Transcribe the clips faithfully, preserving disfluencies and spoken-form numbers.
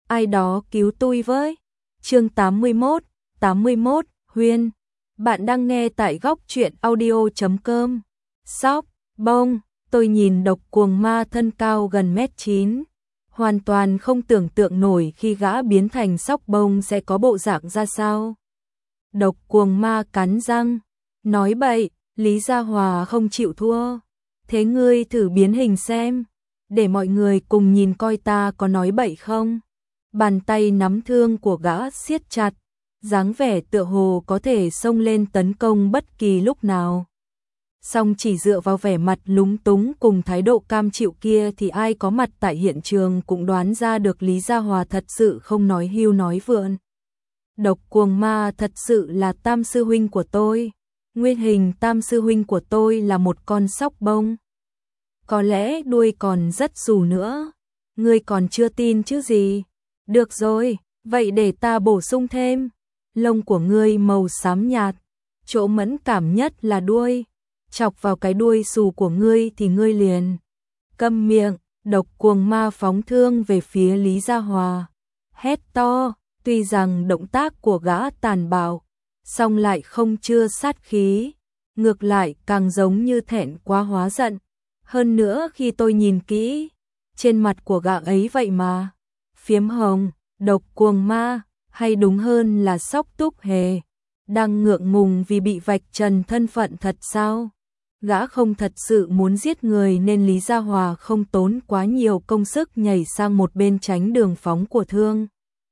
ai đó cứu tôi với. Chương tám mươi mốt, tám mươi mốt, Huyên. Bạn đang nghe tại góc truyện audio chấm com. Sóc, bông, tôi nhìn độc cuồng ma thân cao gần mét chín. Hoàn toàn không tưởng tượng nổi khi gã biến thành sóc bông sẽ có bộ dạng ra sao. Độc cuồng ma cắn răng, nói bậy, Lý Gia Hòa không chịu thua. Thế ngươi thử biến hình xem, để mọi người cùng nhìn coi ta có nói bậy không. Bàn tay nắm thương của gã siết chặt, dáng vẻ tựa hồ có thể xông lên tấn công bất kỳ lúc nào. Song chỉ dựa vào vẻ mặt lúng túng cùng thái độ cam chịu kia thì ai có mặt tại hiện trường cũng đoán ra được Lý Gia Hòa thật sự không nói hưu nói vượn. Độc cuồng ma thật sự là tam sư huynh của tôi. Nguyên hình tam sư huynh của tôi là một con sóc bông. Có lẽ đuôi còn rất xù nữa. Ngươi còn chưa tin chứ gì. Được rồi, vậy để ta bổ sung thêm. Lông của ngươi màu xám nhạt, chỗ mẫn cảm nhất là đuôi. Chọc vào cái đuôi xù của ngươi thì ngươi liền câm miệng. Độc cuồng ma phóng thương về phía Lý Gia Hòa, hét to. Tuy rằng động tác của gã tàn bạo, song lại không chưa sát khí, ngược lại càng giống như thẹn quá hóa giận. Hơn nữa khi tôi nhìn kỹ, trên mặt của gã ấy vậy mà phiếm hồng. Độc cuồng ma, hay đúng hơn là Sóc Túc Hề, đang ngượng ngùng vì bị vạch trần thân phận thật sao? Gã không thật sự muốn giết người nên Lý Gia Hòa không tốn quá nhiều công sức nhảy sang một bên tránh đường phóng của thương.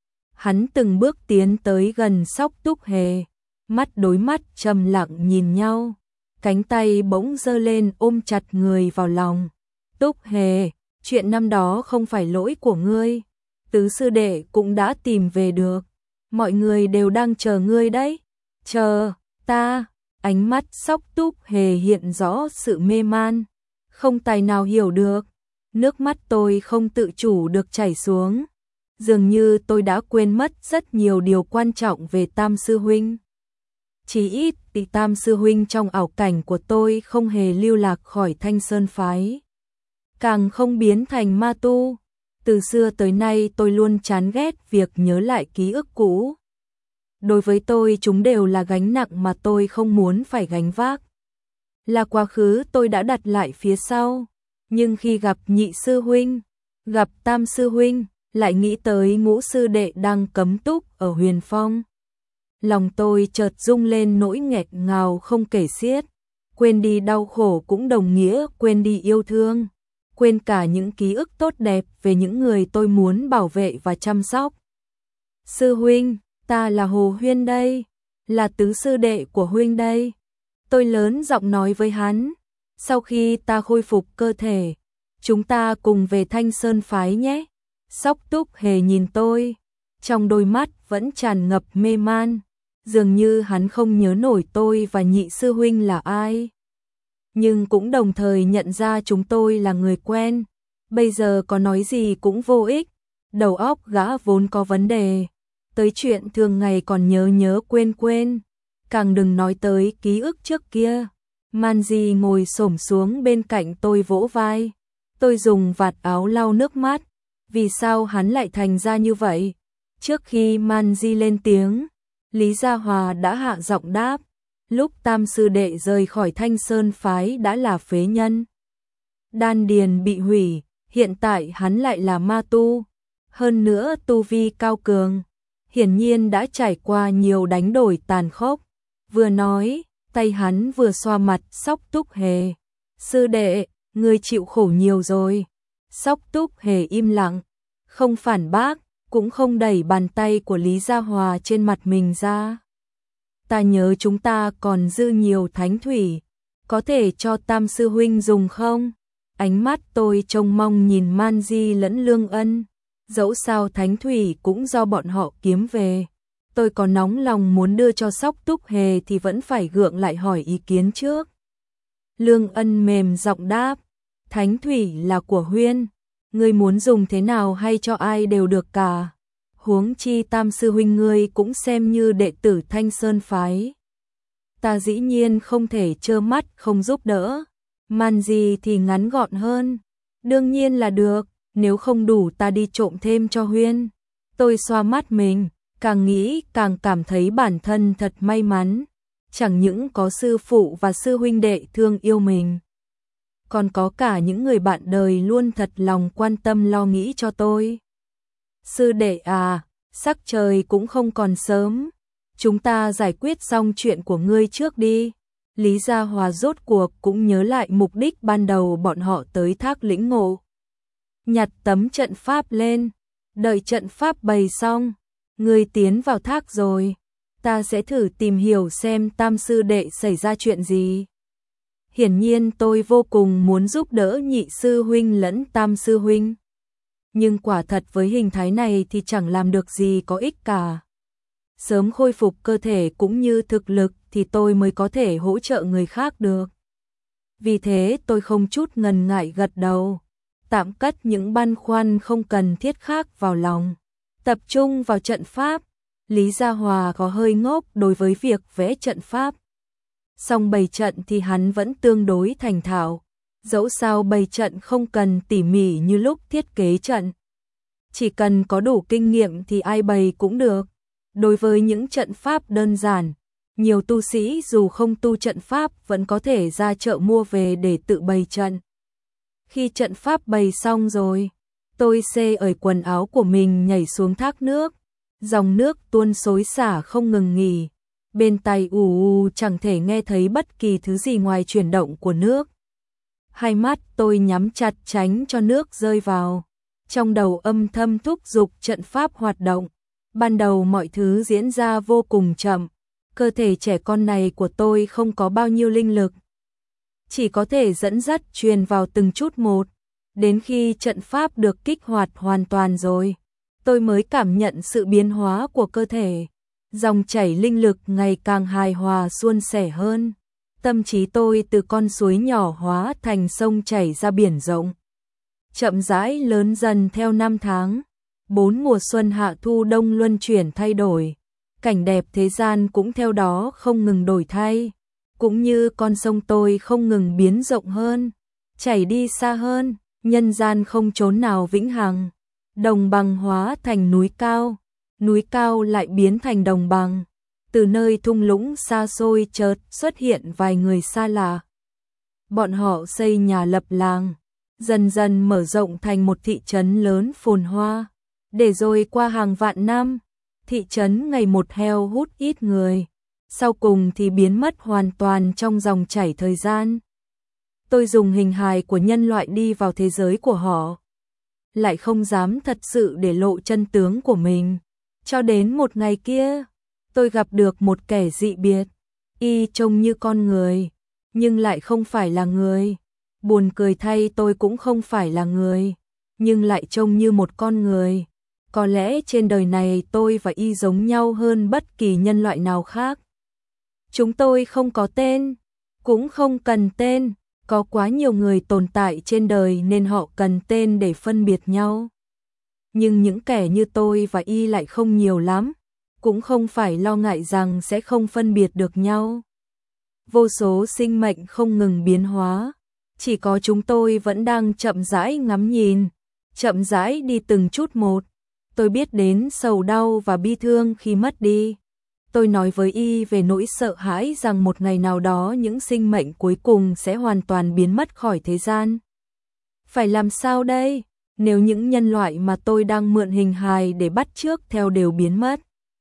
Hắn từng bước tiến tới gần Sóc Túc Hề, mắt đối mắt trầm lặng nhìn nhau, cánh tay bỗng giơ lên ôm chặt người vào lòng. Túc Hề, chuyện năm đó không phải lỗi của ngươi, tứ sư đệ cũng đã tìm về được, mọi người đều đang chờ ngươi đấy. Chờ, ta. Ánh mắt Sóc Túc Hề hiện rõ sự mê man, không tài nào hiểu được, nước mắt tôi không tự chủ được chảy xuống. Dường như tôi đã quên mất rất nhiều điều quan trọng về Tam Sư Huynh. Chỉ ít thì Tam Sư Huynh trong ảo cảnh của tôi không hề lưu lạc khỏi Thanh Sơn Phái, càng không biến thành ma tu. Từ xưa tới nay tôi luôn chán ghét việc nhớ lại ký ức cũ. Đối với tôi chúng đều là gánh nặng mà tôi không muốn phải gánh vác. Là quá khứ tôi đã đặt lại phía sau, nhưng khi gặp Nhị Sư Huynh, gặp Tam Sư Huynh, lại nghĩ tới Ngũ sư đệ đang cấm túc ở Huyền Phong. Lòng tôi chợt rung lên nỗi nghẹt ngào không kể xiết, quên đi đau khổ cũng đồng nghĩa quên đi yêu thương, quên cả những ký ức tốt đẹp về những người tôi muốn bảo vệ và chăm sóc. Sư huynh, ta là Hồ Huyên đây, là tứ sư đệ của huynh đây. Tôi lớn giọng nói với hắn, sau khi ta khôi phục cơ thể, chúng ta cùng về Thanh Sơn Phái nhé. Sóc Túc Hề nhìn tôi, trong đôi mắt vẫn tràn ngập mê man, dường như hắn không nhớ nổi tôi và Nhị sư huynh là ai. Nhưng cũng đồng thời nhận ra chúng tôi là người quen, bây giờ có nói gì cũng vô ích, đầu óc gã vốn có vấn đề, tới chuyện thường ngày còn nhớ nhớ quên quên, càng đừng nói tới ký ức trước kia. Manji ngồi xổm xuống bên cạnh tôi vỗ vai, tôi dùng vạt áo lau nước mắt. Vì sao hắn lại thành ra như vậy? Trước khi Manji lên tiếng, Lý Gia Hòa đã hạ giọng đáp, lúc Tam sư đệ rời khỏi Thanh Sơn Phái đã là phế nhân. Đan điền bị hủy, hiện tại hắn lại là ma tu, hơn nữa tu vi cao cường, hiển nhiên đã trải qua nhiều đánh đổi tàn khốc. Vừa nói, tay hắn vừa xoa mặt Sóc Túc Hề. Sư đệ, ngươi chịu khổ nhiều rồi. Sóc Túc Hề im lặng, không phản bác, cũng không đẩy bàn tay của Lý Gia Hòa trên mặt mình ra. Ta nhớ chúng ta còn dư nhiều thánh thủy, có thể cho Tam sư huynh dùng không? Ánh mắt tôi trông mong nhìn Manji lẫn Lương Ân, dẫu sao thánh thủy cũng do bọn họ kiếm về. Tôi có nóng lòng muốn đưa cho Sóc Túc Hề thì vẫn phải gượng lại hỏi ý kiến trước. Lương Ân mềm giọng đáp, thánh thủy là của Huyên, ngươi muốn dùng thế nào hay cho ai đều được cả. Huống chi Tam sư huynh ngươi cũng xem như đệ tử Thanh Sơn Phái. Ta dĩ nhiên không thể trơ mắt không giúp đỡ. Manji thì ngắn gọn hơn. Đương nhiên là được, nếu không đủ ta đi trộm thêm cho Huyên. Tôi xoa mắt mình, càng nghĩ càng cảm thấy bản thân thật may mắn. Chẳng những có sư phụ và sư huynh đệ thương yêu mình, còn có cả những người bạn đời luôn thật lòng quan tâm lo nghĩ cho tôi. Sư đệ à, sắc trời cũng không còn sớm, chúng ta giải quyết xong chuyện của ngươi trước đi. Lý Gia Hòa rốt cuộc cũng nhớ lại mục đích ban đầu bọn họ tới thác lĩnh ngộ. Nhặt tấm trận pháp lên, đợi trận pháp bày xong, ngươi tiến vào thác rồi, ta sẽ thử tìm hiểu xem tam sư đệ xảy ra chuyện gì. Hiển nhiên tôi vô cùng muốn giúp đỡ nhị sư huynh lẫn tam sư huynh. Nhưng quả thật với hình thái này thì chẳng làm được gì có ích cả. Sớm khôi phục cơ thể cũng như thực lực thì tôi mới có thể hỗ trợ người khác được. Vì thế tôi không chút ngần ngại gật đầu, tạm cất những băn khoăn không cần thiết khác vào lòng, tập trung vào trận pháp. Lý Gia Hòa có hơi ngốc đối với việc vẽ trận pháp. Song bày trận thì hắn vẫn tương đối thành thạo, dẫu sao bày trận không cần tỉ mỉ như lúc thiết kế trận. Chỉ cần có đủ kinh nghiệm thì ai bày cũng được. Đối với những trận pháp đơn giản, nhiều tu sĩ dù không tu trận pháp vẫn có thể ra chợ mua về để tự bày trận. Khi trận pháp bày xong rồi, tôi xê ởi quần áo của mình nhảy xuống thác nước. Dòng nước tuôn xối xả không ngừng nghỉ, bên tai ù ù chẳng thể nghe thấy bất kỳ thứ gì ngoài chuyển động của nước. Hai mắt tôi nhắm chặt tránh cho nước rơi vào, trong đầu âm thầm thúc giục trận pháp hoạt động. Ban đầu mọi thứ diễn ra vô cùng chậm, cơ thể trẻ con này của tôi không có bao nhiêu linh lực, chỉ có thể dẫn dắt truyền vào từng chút một, đến khi trận pháp được kích hoạt hoàn toàn rồi, tôi mới cảm nhận sự biến hóa của cơ thể. Dòng chảy linh lực ngày càng hài hòa suôn sẻ hơn. Tâm trí tôi từ con suối nhỏ hóa thành sông chảy ra biển rộng. Chậm rãi lớn dần theo năm tháng. Bốn mùa xuân hạ thu đông luân chuyển thay đổi. Cảnh đẹp thế gian cũng theo đó không ngừng đổi thay. Cũng như con sông tôi không ngừng biến rộng hơn, chảy đi xa hơn. Nhân gian không chốn nào vĩnh hằng. Đồng bằng hóa thành núi cao, núi cao lại biến thành đồng bằng. Từ nơi thung lũng xa xôi chợt xuất hiện vài người xa lạ. Bọn họ xây nhà lập làng, dần dần mở rộng thành một thị trấn lớn phồn hoa. Để rồi qua hàng vạn năm, thị trấn ngày một heo hút ít người, sau cùng thì biến mất hoàn toàn trong dòng chảy thời gian. Tôi dùng hình hài của nhân loại đi vào thế giới của họ, lại không dám thật sự để lộ chân tướng của mình. Cho đến một ngày kia, tôi gặp được một kẻ dị biệt, y trông như con người, nhưng lại không phải là người. Buồn cười thay, tôi cũng không phải là người, nhưng lại trông như một con người. Có lẽ trên đời này tôi và y giống nhau hơn bất kỳ nhân loại nào khác. Chúng tôi không có tên, cũng không cần tên. Có quá nhiều người tồn tại trên đời nên họ cần tên để phân biệt nhau. Nhưng những kẻ như tôi và y lại không nhiều lắm, cũng không phải lo ngại rằng sẽ không phân biệt được nhau. Vô số sinh mệnh không ngừng biến hóa, chỉ có chúng tôi vẫn đang chậm rãi ngắm nhìn, chậm rãi đi từng chút một. Tôi biết đến sầu đau và bi thương khi mất đi. Tôi nói với y về nỗi sợ hãi rằng một ngày nào đó những sinh mệnh cuối cùng sẽ hoàn toàn biến mất khỏi thế gian. Phải làm sao đây, nếu những nhân loại mà tôi đang mượn hình hài để bắt chước theo đều biến mất?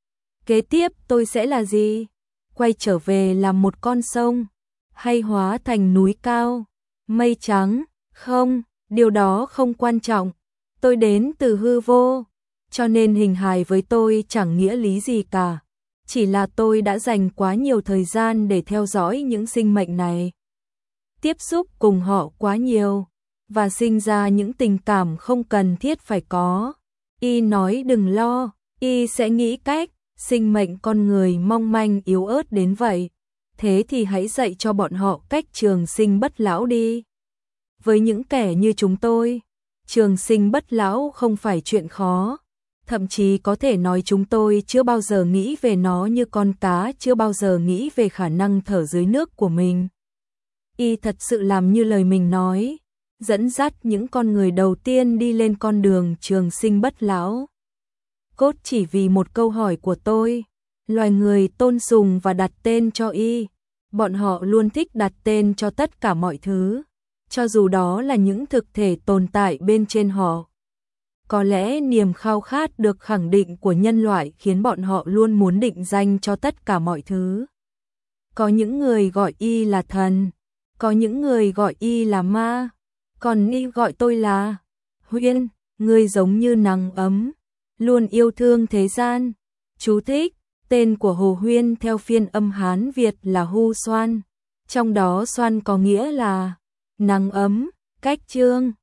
Kế tiếp tôi sẽ là gì? Quay trở về làm một con sông? Hay hóa thành núi cao, mây trắng? Không, điều đó không quan trọng. Tôi đến từ hư vô, cho nên hình hài với tôi chẳng nghĩa lý gì cả. Chỉ là tôi đã dành quá nhiều thời gian để theo dõi những sinh mệnh này, tiếp xúc cùng họ quá nhiều, và sinh ra những tình cảm không cần thiết phải có. Y nói đừng lo, y sẽ nghĩ cách. Sinh mệnh con người mong manh yếu ớt đến vậy, thế thì hãy dạy cho bọn họ cách trường sinh bất lão đi. Với những kẻ như chúng tôi, trường sinh bất lão không phải chuyện khó. Thậm chí có thể nói chúng tôi chưa bao giờ nghĩ về nó như con cá chưa bao giờ nghĩ về khả năng thở dưới nước của mình. Y thật sự làm như lời mình nói, dẫn dắt những con người đầu tiên đi lên con đường trường sinh bất lão. cốt chỉ vì một câu hỏi của tôi. Loài người tôn sùng và đặt tên cho y. Bọn họ luôn thích đặt tên cho tất cả mọi thứ, cho dù đó là những thực thể tồn tại bên trên họ. Có lẽ niềm khao khát được khẳng định của nhân loại khiến bọn họ luôn muốn định danh cho tất cả mọi thứ. Có những người gọi y là thần, có những người gọi y là ma, còn y gọi tôi là Huyên, người giống như nắng ấm, luôn yêu thương thế gian. Chú thích, tên của Hồ Huyên theo phiên âm Hán Việt là Hu Xoan, trong đó xoan có nghĩa là nắng ấm, cách chương.